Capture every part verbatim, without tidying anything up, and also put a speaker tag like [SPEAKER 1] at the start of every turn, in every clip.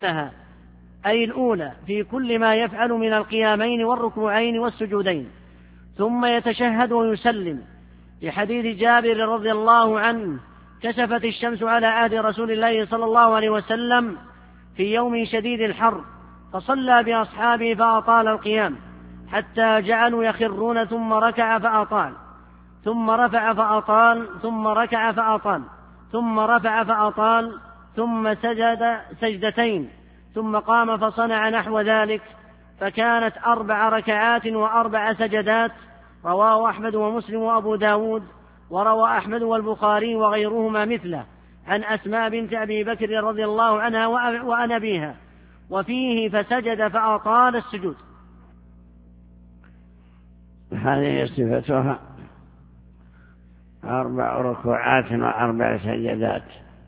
[SPEAKER 1] لها أي الأولى في كل ما يفعل من القيامين والركوعين والسجودين، ثم يتشهد ويسلم، لحديث جابر رضي الله عنه: كسفت الشمس على عهد رسول الله صلى الله عليه وسلم في يوم شديد الحر، فصلى بأصحابه فأطال القيام حتى جعلوا يخرون، ثم ركع فأطال، ثم رفع فأطال، ثم ركع فأطال، ثم رفع فأطال، ثم سجد سجدتين، ثم قام فصنع نحو ذلك، فكانت أربع ركعات وأربع سجدات. رواه أحمد ومسلم وأبو داود، وروى أحمد والبخاري وغيرهما مثله عن أسماء بنت أبي بكر رضي الله عنها وعن أبيها، وفيه: فسجد فأطال السجود.
[SPEAKER 2] هذه صفتها أربع ركوعات وأربع سجدات.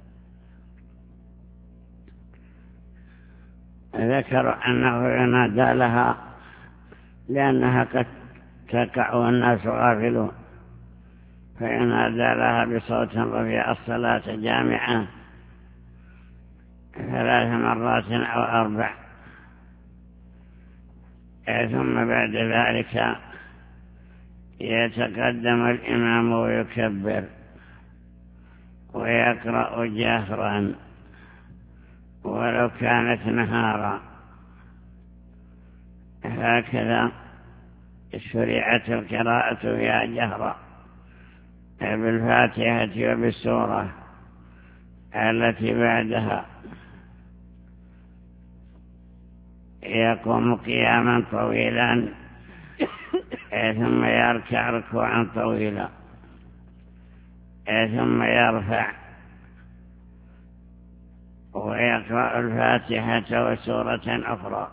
[SPEAKER 2] ذكر أنه ينادى لها لأنها قد تقع والناس غافلون، فينادى لها بصوت رفيع: الصلاة جامعة، ثلاث مرات أو أربع. ثم بعد ذلك يتقدم الإمام ويكبر ويقرأ جهرا ولو كانت نهارا. هكذا شرعت القراءة فيها جهرا بالفاتحة وبالسورة التي بعدها. يقوم قياما طويلا ثم يركع ركوعا طويلا ثم يرفع ويقرأ الفاتحة وسورة أخرى.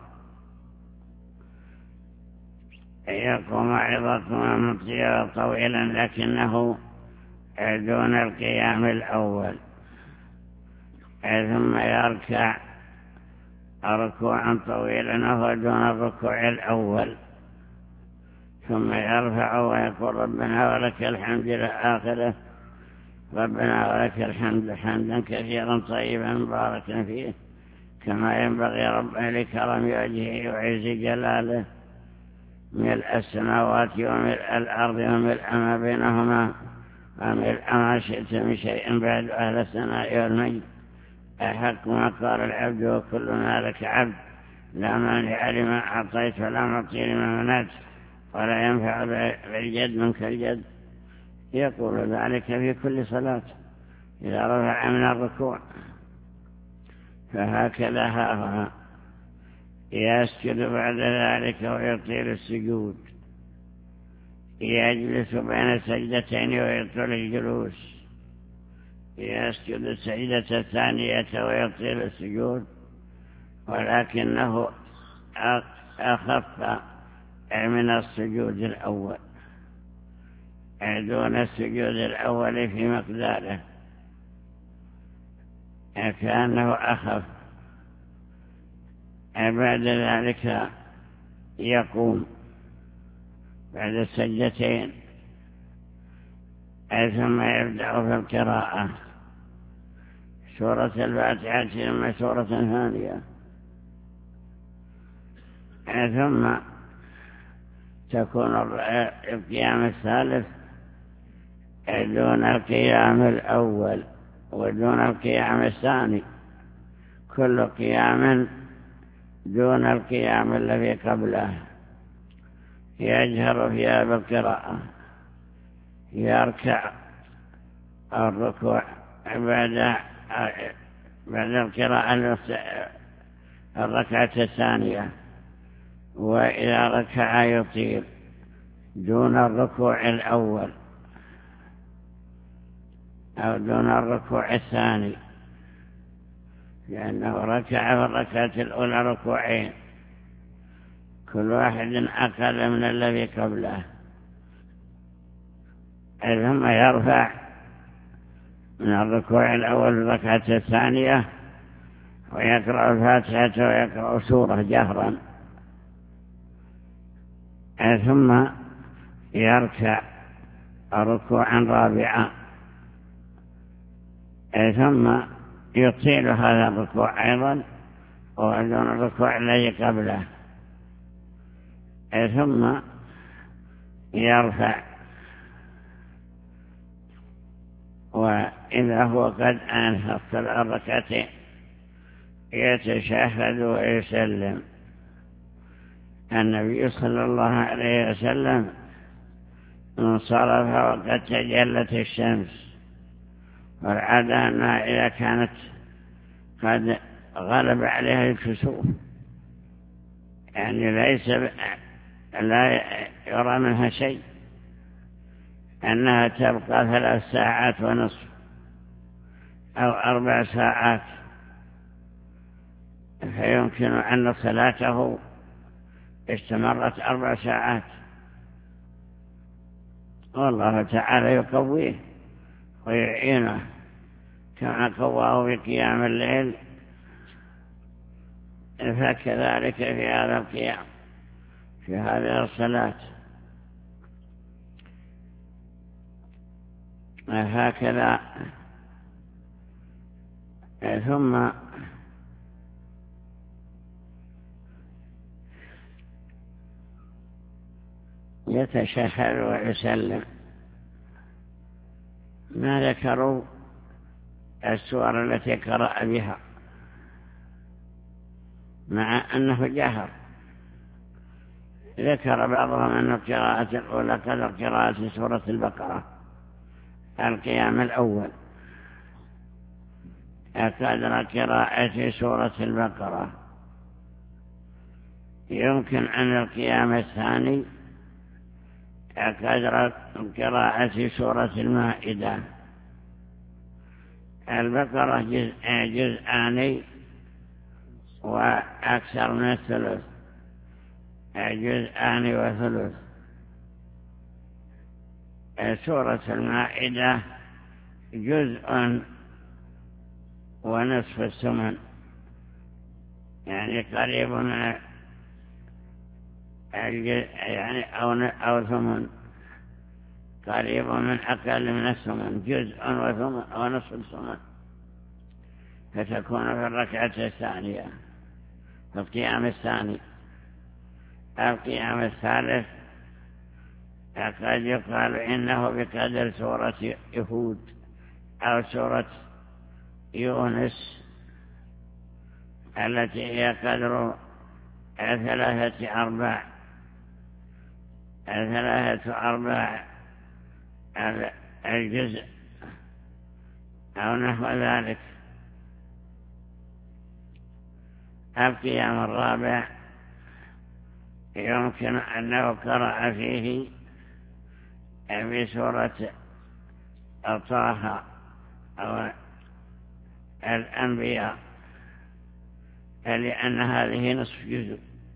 [SPEAKER 2] يقوم عظة مطيرا طويلا لكنه دون القيام الأول، ثم يركع ركوعا طويلا وهو دون الركوع الأول، ثم يرفع ويقول: ربنا ولك الحمد إلى آخره. ربنا ولك الحمد حمدا كثيرا طيبا مباركا فيه كما ينبغي ربنا لكرم وجهه وعز جلاله، ملء السماوات وملء الأرض وملء ما بينهما وملء ما شئت من شيء بعد، أهل الثناء والمجد. أحق ما قال العبد وكلنا لك عبد، لا مانع لما أعطيت ولا معطي لما منعت ولا ينفع بالجد منك الجد. يقول ذلك في كل صلاة إذا رفع من الركوع. فهكذا هاها يسجد بعد ذلك ويطيل السجود، يجلس بين السجدتين ويطول الجلوس، يسجد السجدة الثانية ويطيل السجود، ولكنه أخف من السجود الأول، دون السجود الأول في مقداره، كأنه أخف. بعد ذلك يقوم بعد السجدتين ثم يبدأ في القراءة، سورة الفاتحة ثم سورة ثانية، ثم تكون القيام الثالث دون القيام الأول ودون القيام الثاني، كل قيام دون القيام الذي قبله. يجهر فيها بالقراءة، يركع الركوع بعد بعد القراءة الركعة الثانية، وإذا ركع يطيل دون الركوع الأول أو دون الركوع الثاني، لأنه ركع في الركعة الأولى ركوعين كل واحد أقل من الذي قبله، ثم يرفع من الركوع الأول في الركعة الثانية ويقرأ الفاتحة ويقرأ سورة جهرا، ثم يركع ركوعا رابعا، ثم يطيل هذا الركوع أيضا ودون الركوع الذي قبله، ثم يرفع، وإذا هو قد أنهى الركعتين يتشهد ويسلم. النبي صلى الله عليه وسلم انصرف وقد تجلت الشمس، والعادة أنها إذا كانت قد غلب عليها الكسوف، يعني ليس لا يرى منها شيء، أنها تبقى ثلاث ساعات ونصف أو أربع ساعات، فيمكن أن صلاته استمرت أربع ساعات، والله تعالى يقويه ويعينه كما قواه في قيام الليل، فكذلك في هذا القيام في هذه الصلاة. هكذا ثم يتشهد ويسلم. ما ذكروا السور التي قرأ بها، مع أنه جهر. ذكر بعضهم أن القراءة الأولى قدر قراءة سورة البقرة، القيام الأول قدر قراءة سورة البقرة، يمكن أن القيام الثاني قدر قراءة سورة المائدة. البقرة جزء جزءان وأكثر من الثلث، جزءان وثلث. سورة المائدة جزء ونصف الثمن، يعني قريب من يعني أو أو ثمن، قريب من أقل من الثمن، جزء وثمن ونصف الثمن، فتكون في الركعة الثانية في القيام الثاني. القيام الثالث قد يقال إنه بقدر سورة يهود أو سورة يونس التي هي قدر ثلاثة أرباع ثلاثة أرباع الجزء أو نحو ذلك. القيام الرابع يمكن أنه قرأ فيه بسورة طه أو الأنبياء، لأن هذه نصف جزء،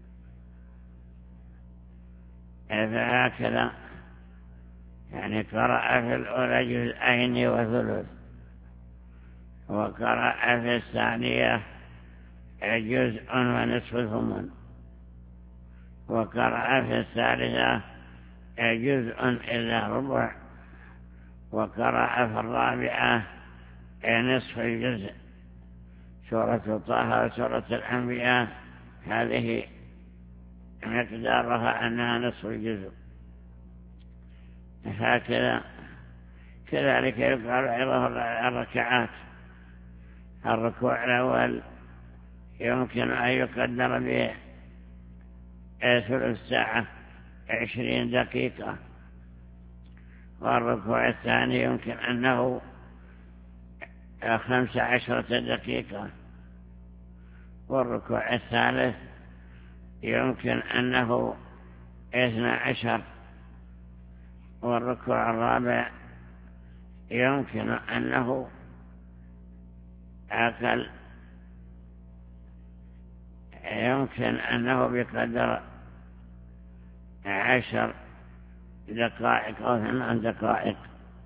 [SPEAKER 2] فهكذا يعني قرأ في الأولى جزءين وثلث، وقرأ في الثانية جزء ونصف ثمن، وقرأ في الثالثة جزء إلا ربع، وقرأ في الرابعة نصف الجزء. سورة طه وسورة الأنبياء هذه مقدارها أنها نصف الجزء. هكذا كذلك يقال أيضا الركعات. الركوع الأول يمكن أن يقدر به ثلث ساعة عشرين دقيقة، والركوع الثاني يمكن أنه خمس عشرة دقيقة، والركوع الثالث يمكن أنه اثنى عشر، والركوع الرابع يمكن أنه أقل، يمكن أنه بقدر عشر دقائق أو ثمان دقائق.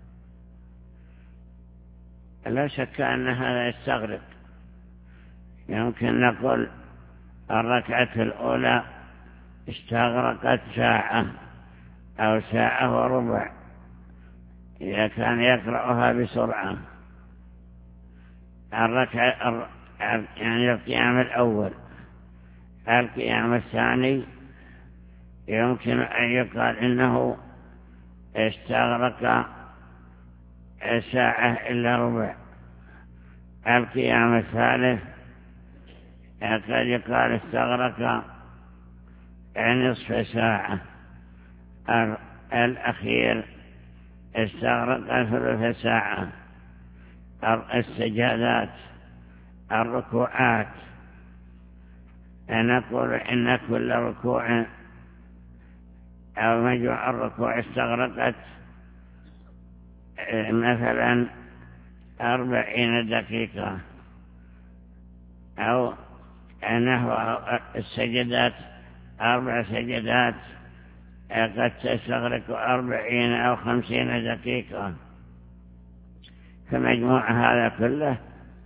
[SPEAKER 2] لا شك أن هذا يستغرق. يمكن نقول الركعة الأولى استغرقت ساعة أو ساعة وربع إذا كان يقرأها بسرعة. الركعة يعني القيام الأول القيام الثاني يمكن أن يقال إنه استغرق ساعة إلا ربع. القيام الثالث قد يقال استغرق نصف ساعة. الأخير استغرق ثلث ساعة. السجادات الركوعات نقول إن كل ركوع أو مجموع الركوع استغرقت مثلا أربعين دقيقة، أو نحو السجدات أربع سجدات قد تستغرق أربعين أو خمسين دقيقة. فمجموع هذا كله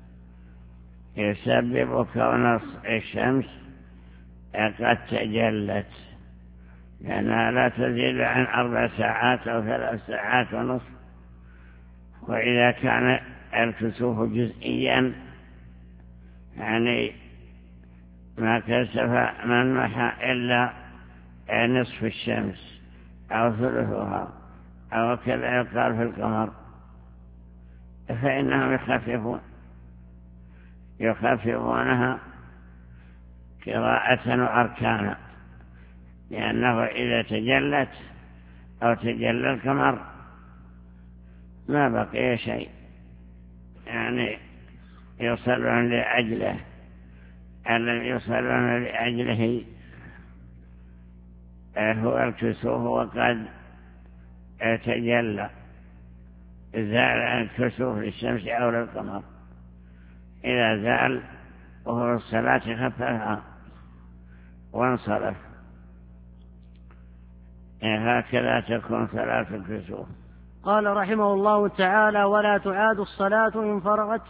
[SPEAKER 2] يسبب كون الشمس قد تجلت، لأنها لا تزيد عن أربع ساعات أو ثلاث ساعات ونصف. وإذا كان الكسوف جزئيا يعني ما كسف من محى إلا نصف الشمس أو ثلثها أو كذا يقال في القمر، فإنهم يخففون يخففونها قراءة وأركانا، لأنه إذا تجلت أو تجلى القمر ما بقي شيء، يعني يصلون لأجله الذي يصلون لأجله هو الكسوف، وقد تجلى زال الكسوف للشمس أو للقمر. إذا زال وهو الصلاة خففها وانصرف. هكذا تكون صلاة الكسوف.
[SPEAKER 1] قال رحمه الله تعالى: ولا تعاد الصلاة إن فرغت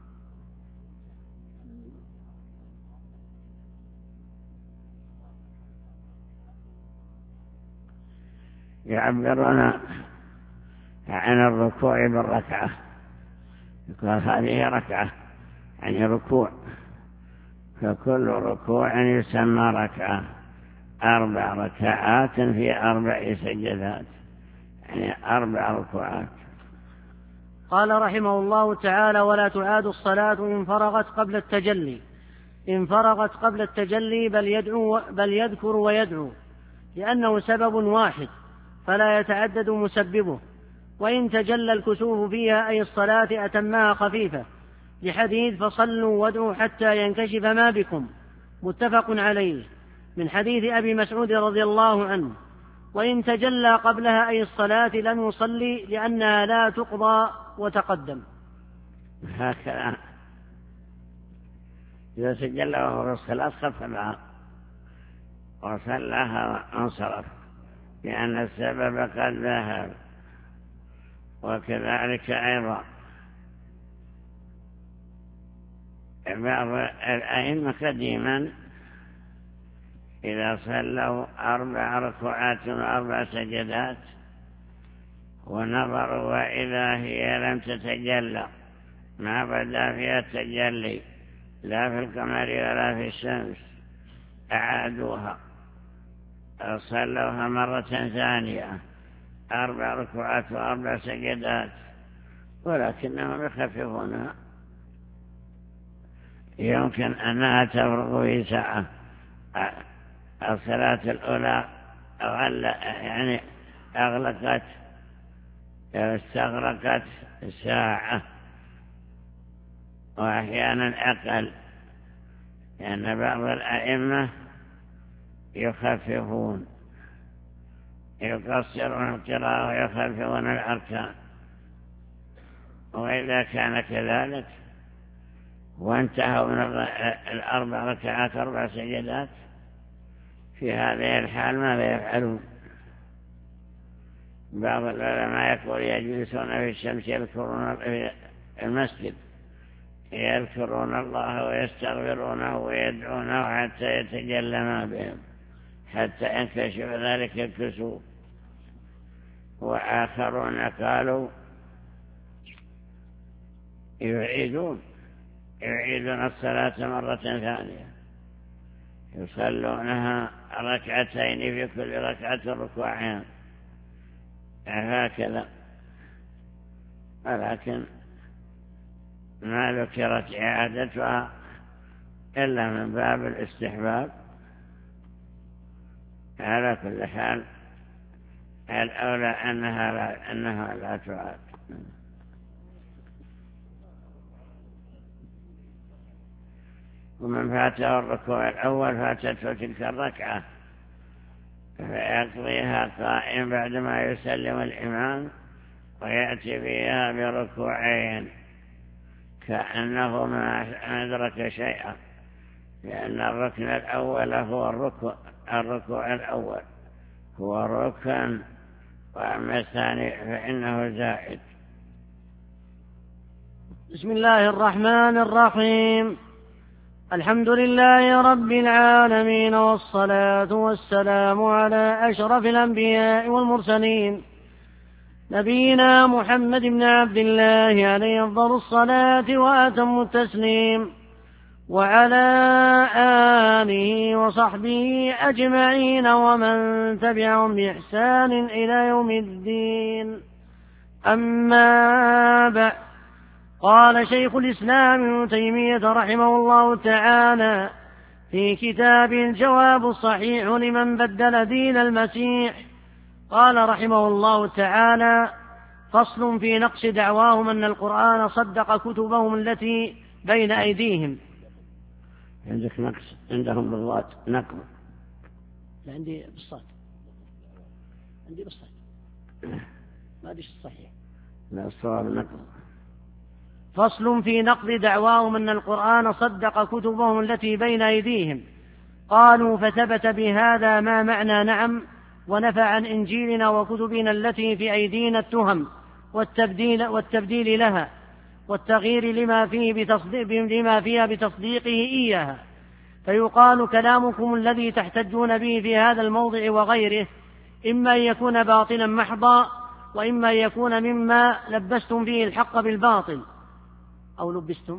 [SPEAKER 2] يعبرون عن الركوع بالركعة، يقول هذه ركعة يعني ركوع، فكل ركوع يسمى ركعة. أربع ركعات في أربع سجدات، يعني أربع ركوعات.
[SPEAKER 1] قال رحمه الله تعالى: ولا تعاد الصلاة إن فرغت قبل التجلي. إن فرغت قبل التجلي بل يدعو بل يذكر ويدعو، لأنه سبب واحد فلا يتعدد مسببه. وإن تجلى الكسوف فيها أي الصلاة أتمها خفيفة، لحديث فصلوا وادعوا حتى ينكشف ما بكم، متفق عليه، من حديث أبي مسعود رضي الله عنه. وإن تجلى قبلها أي الصلاة لم يصلي، لأنها لا تقضى وتقدم.
[SPEAKER 2] هكذا إذا تجلى وهو الصلاة خففها وصلىها وانصرف، لأن السبب قد ذهب. وكذلك أيضا بعض الأئمة قديما إذا صلوا أربع ركوعات وأربع سجدات ونظروا وإذا هي لم تتجلى، ما بدا فيها التجلي لا في القمر ولا في الشمس، أعادوها صلوها مرة ثانية أربع ركوعات وأربع سجدات، ولكنهم يخففونها. يمكن أنها تفرغ في ساعة، الصلاة الأولى يعني أغلقت استغرقت ساعة وأحيانا أقل، لأن بعض الأئمة يخففون يقصرون القراءة ويخففون الأركان. وإذا كان كذلك وانتهوا من الأربع ركعات أربع سجدات، في هذه الحال ماذا يفعلون؟ بعض العلماء يقول يجلسون في الشمس يذكرون في المسجد يذكرون الله ويستغفرونه ويدعونه حتى يتجلى ما بهم، حتى ينكشف ذلك الكسوف. وآخرون قالوا يعيدون يعيدون الصلاة مرة ثانية، يصلونها ركعتين في كل ركعة ركوعين هكذا، ولكن ما ذكرت إعادتها إلا من باب الاستحباب. على كل حال الأولى أنها لا, أنها لا تعاد. ومن فاته الركوع الأول فاتته تلك الركعة فيقضيها قائم بعدما يسلم الإمام ويأتي فيها بركوعين كأنه ما أدرك شيئا، لأن الركن الأول هو الركوع الركوع الأول هو ركن، وأما الثاني فإنه زائد.
[SPEAKER 1] بسم الله الرحمن الرحيم. الحمد لله رب العالمين، والصلاة والسلام على أشرف الأنبياء والمرسلين نبينا محمد بن عبد الله عليه أفضل الصلاة وأتم التسليم، وعلى آله وصحبه أجمعين ومن تبعهم بإحسان إلى يوم الدين. أما بعد، قال شيخ الإسلام ابن تيمية رحمه الله تعالى في كتاب الجواب الصحيح لمن بدل دين المسيح، قال رحمه الله تعالى: فصل في نقص دعواهم أن القرآن صدق كتبهم التي بين أيديهم.
[SPEAKER 2] عندك نقص عندهم بالضاد نقص؟
[SPEAKER 1] لا، عندي بالصاد، عندي بالصاد ما أدري الصحيح.
[SPEAKER 2] لا، الصواب نقص.
[SPEAKER 1] فصل في نقض دعواهم أن القرآن صدق كتبهم التي بين أيديهم. قالوا: فثبت بهذا ما معنى نعم، ونفى عن إنجيلنا وكتبنا التي في أيدينا التهم والتبديل, والتبديل لها والتغيير لما, فيه بتصديق لما فيها بتصديقه إياها. فيقال: كلامكم الذي تحتجون به في هذا الموضع وغيره إما أن يكون باطلا محضا، وإما أن يكون مما لبستم فيه الحق بالباطل، أو لبستم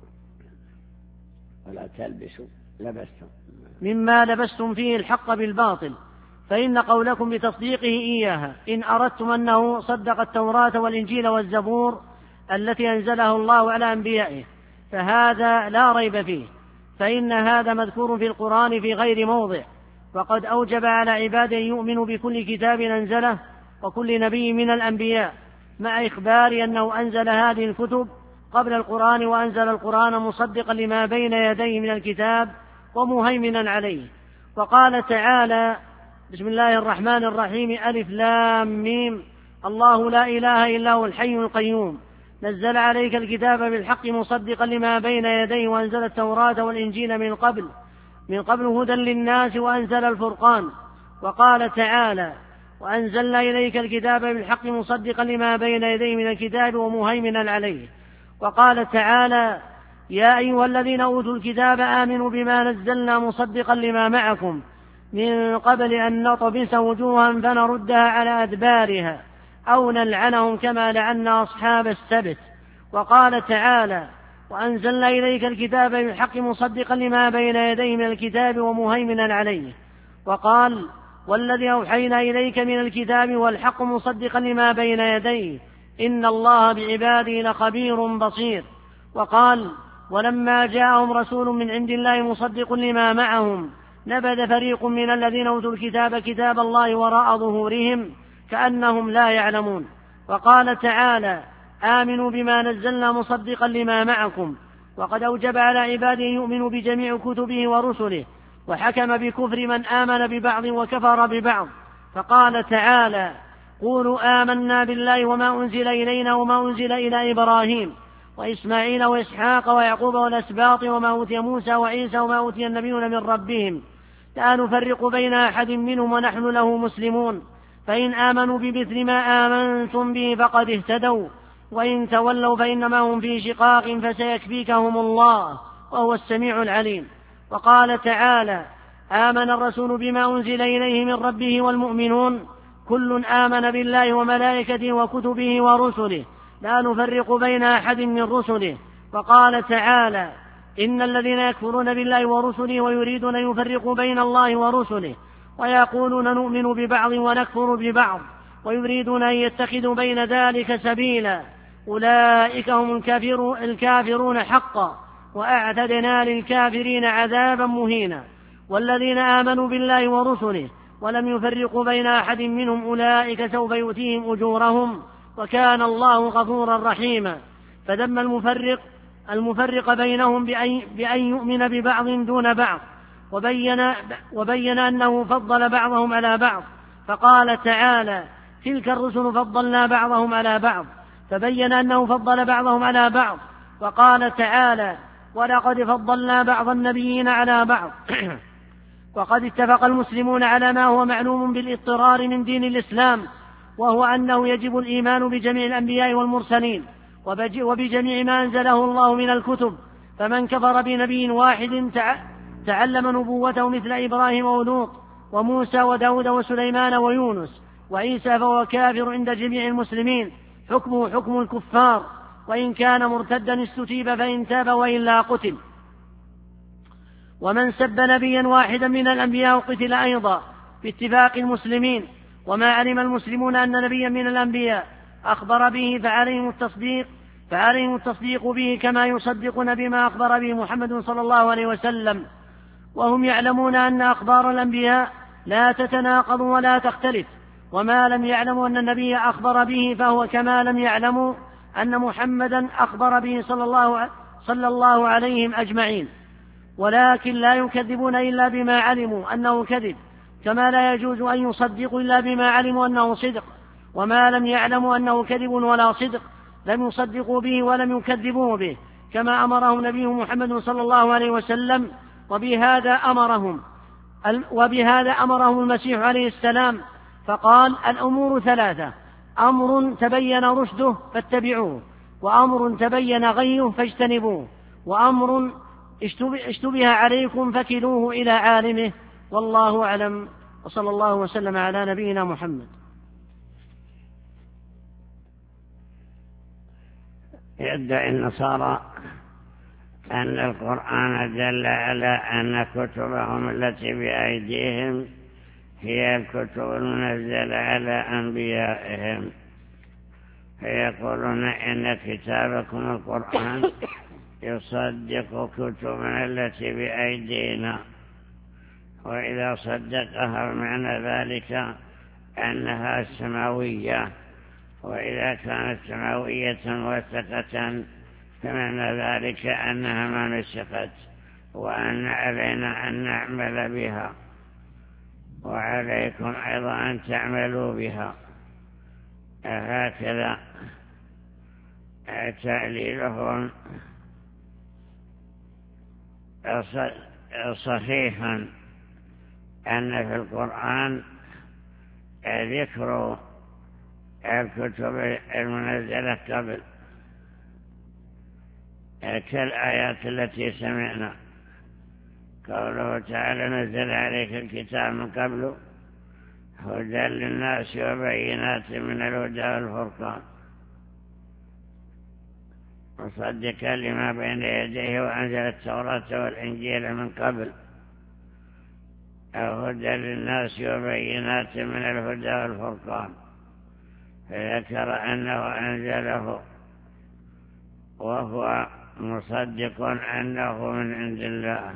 [SPEAKER 2] ولا تلبسوا لبستم
[SPEAKER 1] مما لبستم فيه الحق بالباطل. فإن قولكم بتصديقه إياها إن أردتم أنه صدق التوراة والإنجيل والزبور التي أنزله الله على أنبيائه فهذا لا ريب فيه، فإن هذا مذكور في القرآن في غير موضع، وقد أوجب على عباده أن يؤمنوا بكل كتاب أنزله وكل نبي من الأنبياء، مع إخبار أنه أنزل هذه الكتب قبل القرآن، وأنزل القرآن مصدقا لما بين يديه من الكتاب ومهيمنا عليه. وقال تعالى: بسم الله الرحمن الرحيم: ألف لام ميم، الله لا إله إلا هو الحي القيوم، نزل عليك الكتاب بالحق مصدقا لما بين يديه، وأنزل التوراة والإنجيل من قبل من قبل هدى للناس، وأنزل الفرقان. وقال تعالى: وأنزلنا إليك الكتاب بالحق مصدقا لما بين يديه من الكتاب ومهيمنا عليه. وقال تعالى: يا أيها الذين أوتوا الكتاب آمنوا بما نزلنا مصدقا لما معكم من قبل أن نطمس وجوها فنردها على أدبارها أو نلعنهم كما لعنا أصحاب السبت. وقال تعالى: وأنزلنا إليك الكتاب بالحق مصدقا لما بين يديه من الكتاب ومهيمنا عليه. وقال: والذي أوحينا إليك من الكتاب والحق مصدقا لما بين يديه إن الله بعباده لخبير بصير. وقال: ولما جاءهم رسول من عند الله مصدق لما معهم نبذ فريق من الذين أوتوا الكتاب كتاب الله وراء ظهورهم كأنهم لا يعلمون. وقال تعالى: آمنوا بما نزلنا مصدقا لما معكم. وقد أوجب على عباده يؤمنوا بجميع كتبه ورسله، وحكم بكفر من آمن ببعض وكفر ببعض. فقال تعالى: قولوا آمنا بالله وما أنزل إلينا وما أنزل إلى إبراهيم وإسماعيل وإسحاق ويعقوب والأسباط وما أوتي موسى وعيسى وما أوتي النبيون من ربهم لا نفرق بين أحد منهم ونحن له مسلمون، فإن آمنوا بمثل ما آمنتم به فقد اهتدوا، وإن تولوا فإنما هم في شقاق فسيكفيكهم الله وهو السميع العليم. وقال تعالى: آمن الرسول بما أنزل إليه من ربه والمؤمنون كل آمن بالله وملائكته وكتبه ورسله لا نفرق بين أحد من رسله. وقال تعالى: إن الذين يكفرون بالله ورسله ويريدون أن يفرقوا بين الله ورسله ويقولون نؤمن ببعض ونكفر ببعض ويريدون أن يتخذوا بين ذلك سبيلا أولئك هم الكافرون حقا وأعتدنا للكافرين عذابا مهينا. والذين آمنوا بالله ورسله ولم يفرقوا بين أحد منهم أولئك سوف يؤتيهم أجورهم وكان الله غفورا رحيما. فذم المفرق المفرق بينهم بأن يؤمن ببعض دون بعض وبين, وبين أنه فضل بعضهم على بعض، فقال تعالى تلك الرسل فضلنا بعضهم على بعض، فبين أنه فضل بعضهم على بعض. وقال تعالى ولقد فضلنا بعض النبيين على بعض. وقد اتفق المسلمون على ما هو معلوم بالاضطرار من دين الإسلام، وهو أنه يجب الإيمان بجميع الأنبياء والمرسلين وبجميع ما أنزله الله من الكتب. فمن كفر بنبي واحد تعلم نبوته مثل إبراهيم ولوط وموسى وداود وسليمان ويونس وعيسى فهو كافر عند جميع المسلمين، حكمه حكم الكفار، وإن كان مرتدا استتيب فإن تاب وإلا قتل. ومن سب نبيا واحدا من الأنبياء قتل أيضا باتفاق المسلمين. وما علم المسلمون أن نبيا من الأنبياء أخبر به فعليهم التصديق فعليهم التصديق به كما يصدقون بما أخبر به محمد صلى الله عليه وسلم. وهم يعلمون أن أخبار الأنبياء لا تتناقض ولا تختلف، وما لم يعلموا أن النبي أخبر به فهو كما لم يعلموا أن محمدا أخبر به صلى الله, صلى الله عليهم أجمعين. ولكن لا يكذبون إلا بما علموا أنه كذب، كما لا يجوز أن يصدقوا إلا بما علموا أنه صدق. وما لم يعلموا أنه كذب ولا صدق لم يصدقوا به ولم يكذبوه به، كما أمرهم نبيه محمد صلى الله عليه وسلم. وبهذا أمرهم وبهذا أمرهم المسيح عليه السلام، فقال الأمور ثلاثة: أمر تبين رشده فاتبعوه، وأمر تبين غيه فاجتنبوه، وأمر اشتبه عليكم فكلوه إلى عالمه. والله أعلم، وصلى الله وسلم على نبينا محمد.
[SPEAKER 2] يدعي النصارى أن القرآن دل على أن كتبهم التي بأيديهم هي الكتب المنزلة على أنبيائهم، فيقولون إن كتابكم القرآن يصدق كتبنا التي بأيدينا، وإذا صدقها معنى ذلك أنها سماوية، وإذا كانت سماوية موثقة فمعنى ذلك أنها ما نسخت، وأن علينا أن نعمل بها، وعليكم أيضا أن تعملوا بها. هكذا تعليلهم صحيحا أن في القرآن ذكر الكتب المنزلة قبل، كالآيات التي سمعنا قوله تعالى نزل عليك الكتاب من قبل هدى للناس وبينات من الهدى والفرقان مصدقا لما بين يديه وأنزل التوراة والإنجيل من قبل هدى للناس وبينات من الهدى والفرقان، فذكر أنه أنزله وهو مصدق أنه من عند الله.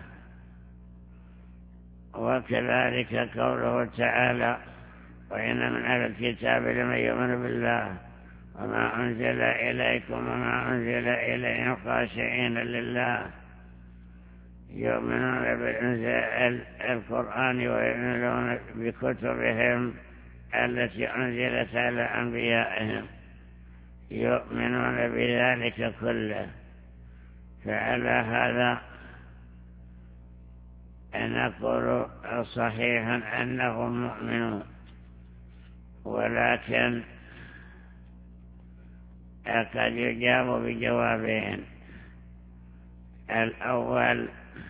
[SPEAKER 2] وكذلك قوله تعالى وإن من أهل الكتاب لمن يؤمن بالله وما أنزل إليكم وما أنزل إليهم خاشعين لله، يؤمنون بالقرآن ويؤمنون بكتبهم التي أنزلت على أنبيائهم، يؤمنون بذلك كله. فعلى هذا نقول صحيحا أنهم مؤمنون، ولكن قد يجاب بجوابين: الأول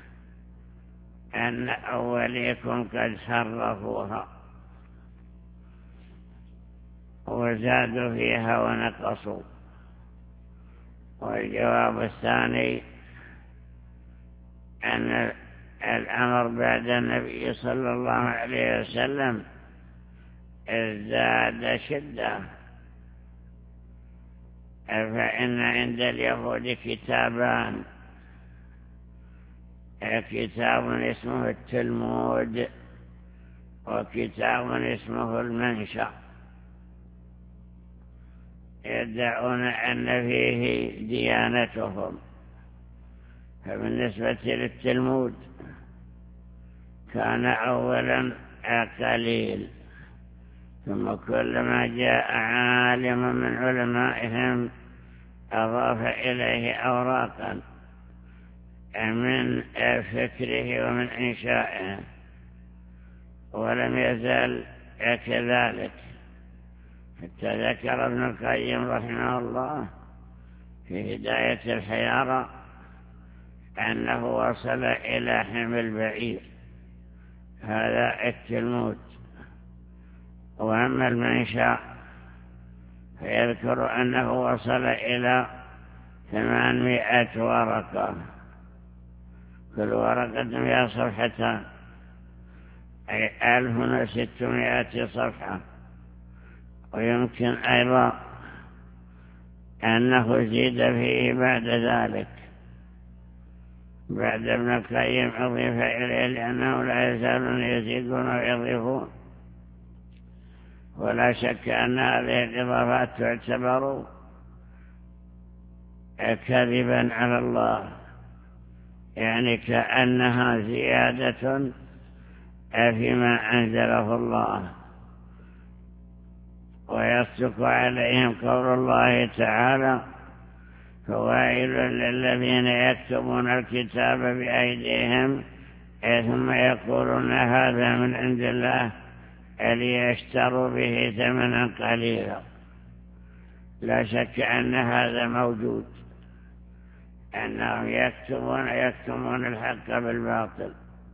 [SPEAKER 2] أن أوليكم قد حرفوها وزادوا فيها ونقصوا، والجواب الثاني أن الأمر بعد النبي صلى الله عليه وسلم ازداد شدة، فإن عند اليهود كتابان، كتاب اسمه التلمود وكتاب اسمه المنشأ، يدعون أن فيه ديانتهم. فبالنسبة للتلمود كان أولا قليل، ثم كلما جاء عالم من علمائهم أضاف إليه أوراقا من فكره ومن إنشائه، ولم يزال كذلك، حتى ذكر ابن القيم رحمه الله في هداية الحيارى أنه وصل إلى حمل بعير، هذا التلمود. وأما المنشأ فيذكر أنه وصل إلى ثمانمائة ورقة، كل ورقة فيها صفحتان، أي ألف وستمائة صفحة. ويمكن أيضا أنه زيد فيه بعد ذلك، بعد ابن القيم أضيف إليه، لأنه لا يزالون يزيدون ويضيفون. ولا شك أن هذه الإضافات تعتبر كذبا على الله، يعني كأنها زيادة فيما أنزله الله. ويصدق عليهم قول الله تعالى: فوائل للذين يكتبون الكتاب بأيديهم ثم يقولون هذا من عند الله ليشتروا به ثمنا قليلا. لا شك أن هذا موجود، أنهم يكتبون يكتمون الحق بالباطل،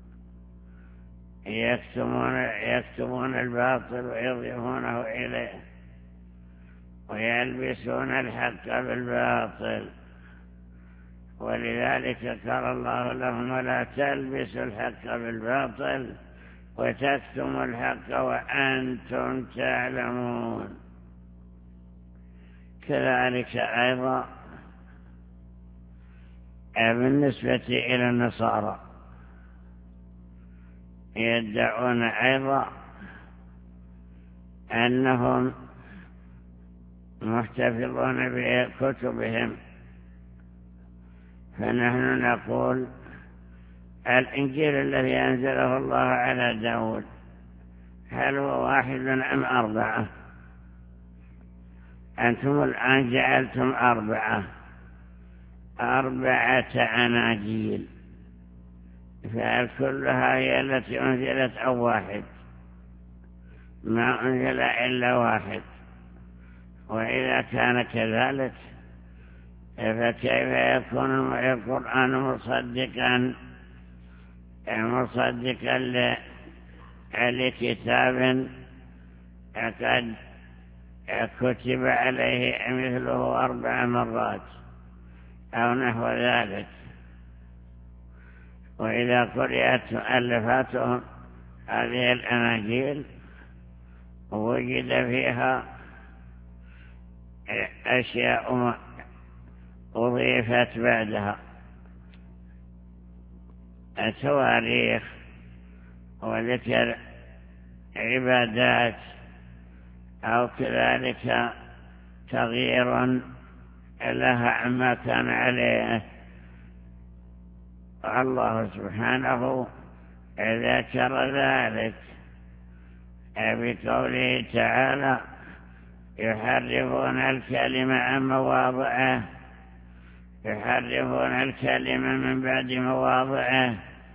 [SPEAKER 2] يكتمون يكتمون الباطل ويضيفونه إليه، ويلبسون الحق بالباطل. ولذلك قال الله لهم: ولا تلبسوا الحق بالباطل وتكتموا الحق وأنتم تعلمون. كذلك أيضا بالنسبة إلى النصارى يدعون أيضا أنهم محتفظون بكتبهم، فنحن نقول: الإنجيل الذي أنزله الله على داود هل هو واحد أم أربعة؟ أنتم الآن جعلتم أربعة أربعة أناجيل، فهل كلها هي التي أنزلت أو واحد؟ ما أنزل إلا واحد. وإذا كان كذلك فكيف يكون القرآن مصدقا مصدقا لكتاب قد كتب عليه مثله أربع مرات أو نحو ذلك؟ وإذا قرأت مؤلفاتهم هذه الأناجيل وجد فيها أشياء أضيفت بعدها، التواريخ وذكر عبادات، أو كذلك تغيير لها عما كان عليه. الله سبحانه ذكر ذلك بقوله تعالى: يحرفون الكلمة عن مواضعه، يحرفون الكلمة من بعد مواضعه،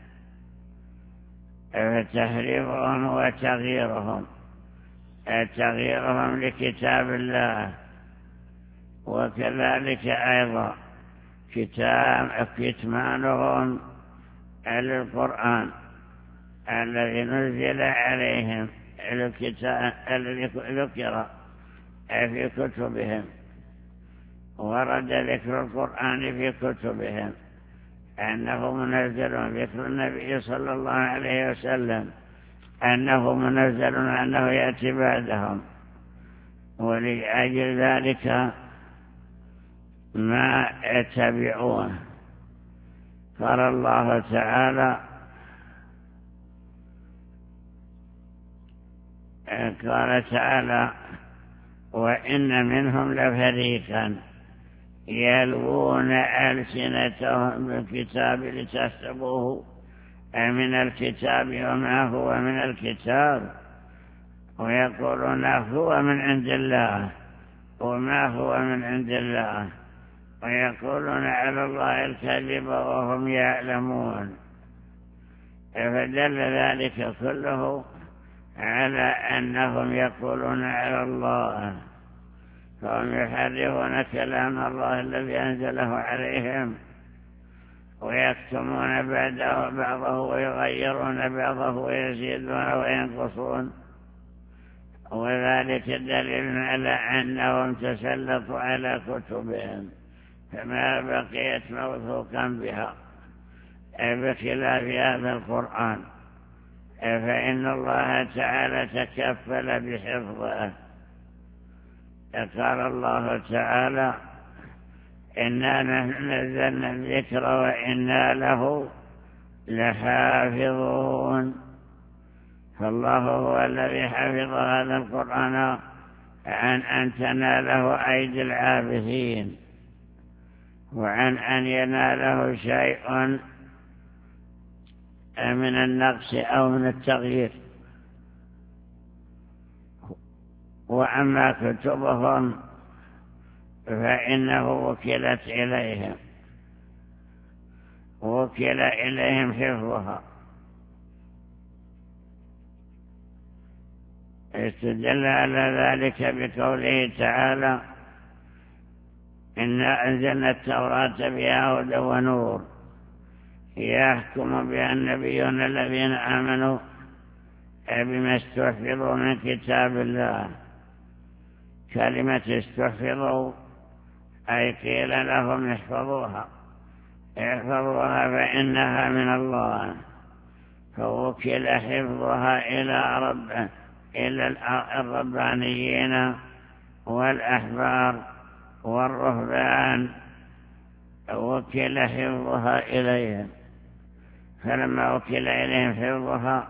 [SPEAKER 2] فتحريفهم وتغييرهم تغييرهم لكتاب الله. وكذلك أيضا كتاب كتمانهم للقرآن الذي نزل عليهم، الكتاب الذي ذكر في كتبهم، ورد ذكر القرآن في كتبهم، أنه منزل ذكر النبي صلى الله عليه وسلم أنه منزل أنه يأتي بعدهم، ولأجل ذلك ما يتبعون. قال الله تعالى قال تعالى وإن منهم لفريقا يلوون ألسنتهم بالكتاب لتحسبوه من الكتاب وما هو من الكتاب ويقولون هو من عند الله وما هو من عند الله ويقولون على الله الكذب وهم يعلمون. فدل ذلك كله على أنهم يقولون على الله، فهم يحرفون كلام الله الذي أنزله عليهم ويكتمون بعده بعضه ويغيرون بعضه ويزيدون وينقصون، وذلك دليل على أنهم تسلطوا على كتبهم فما بقيت موثوقا بها بخلاف هذا القرآن، فإن الله تعالى تكفل بحفظه. قال الله تعالى إنا نحن نزلنا الذكر وإنا له لحافظون. فالله هو الذي حفظ هذا القرآن عن أن تناله أيدي العابثين وعن أن يناله شيء من النقص أو من التغيير. وأما كتبهم فإنه وكلت إليهم وكل إليهم حفظها. استدل على ذلك بقوله تعالى إنا أنزلنا التوراة بها هدى ونور يحكم بها النبيون الذين آمنوا بما استحفظوا من كتاب الله. كلمة استحفظوا أي قيل لهم احفظوها احفظوها فإنها من الله، فوكل حفظها إلى رب إلى الربانيين والأحبار والرهبان، وكل حفظها إليهم. فلما وكل إليهم حفظها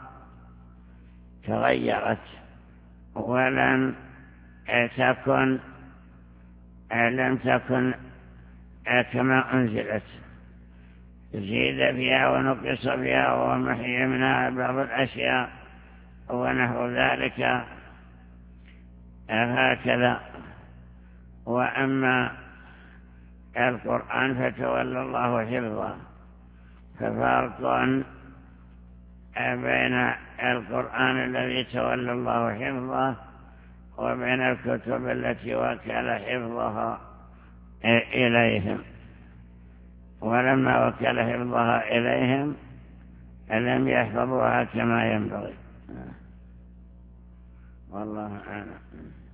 [SPEAKER 2] تغيرت ولم تكن لم تكن كما أنزلت، زيد فيها ونقص فيها ومحي منها بعض الأشياء ونحو ذلك هكذا. وأما القرآن فتولى الله حفظه، ففرق بين القرآن الذي تولى الله حفظه وبين الكتب التي وكل حفظها إليهم. ولما وكل حفظها إليهم لم يحفظوها كما ينبغي. والله أعلم.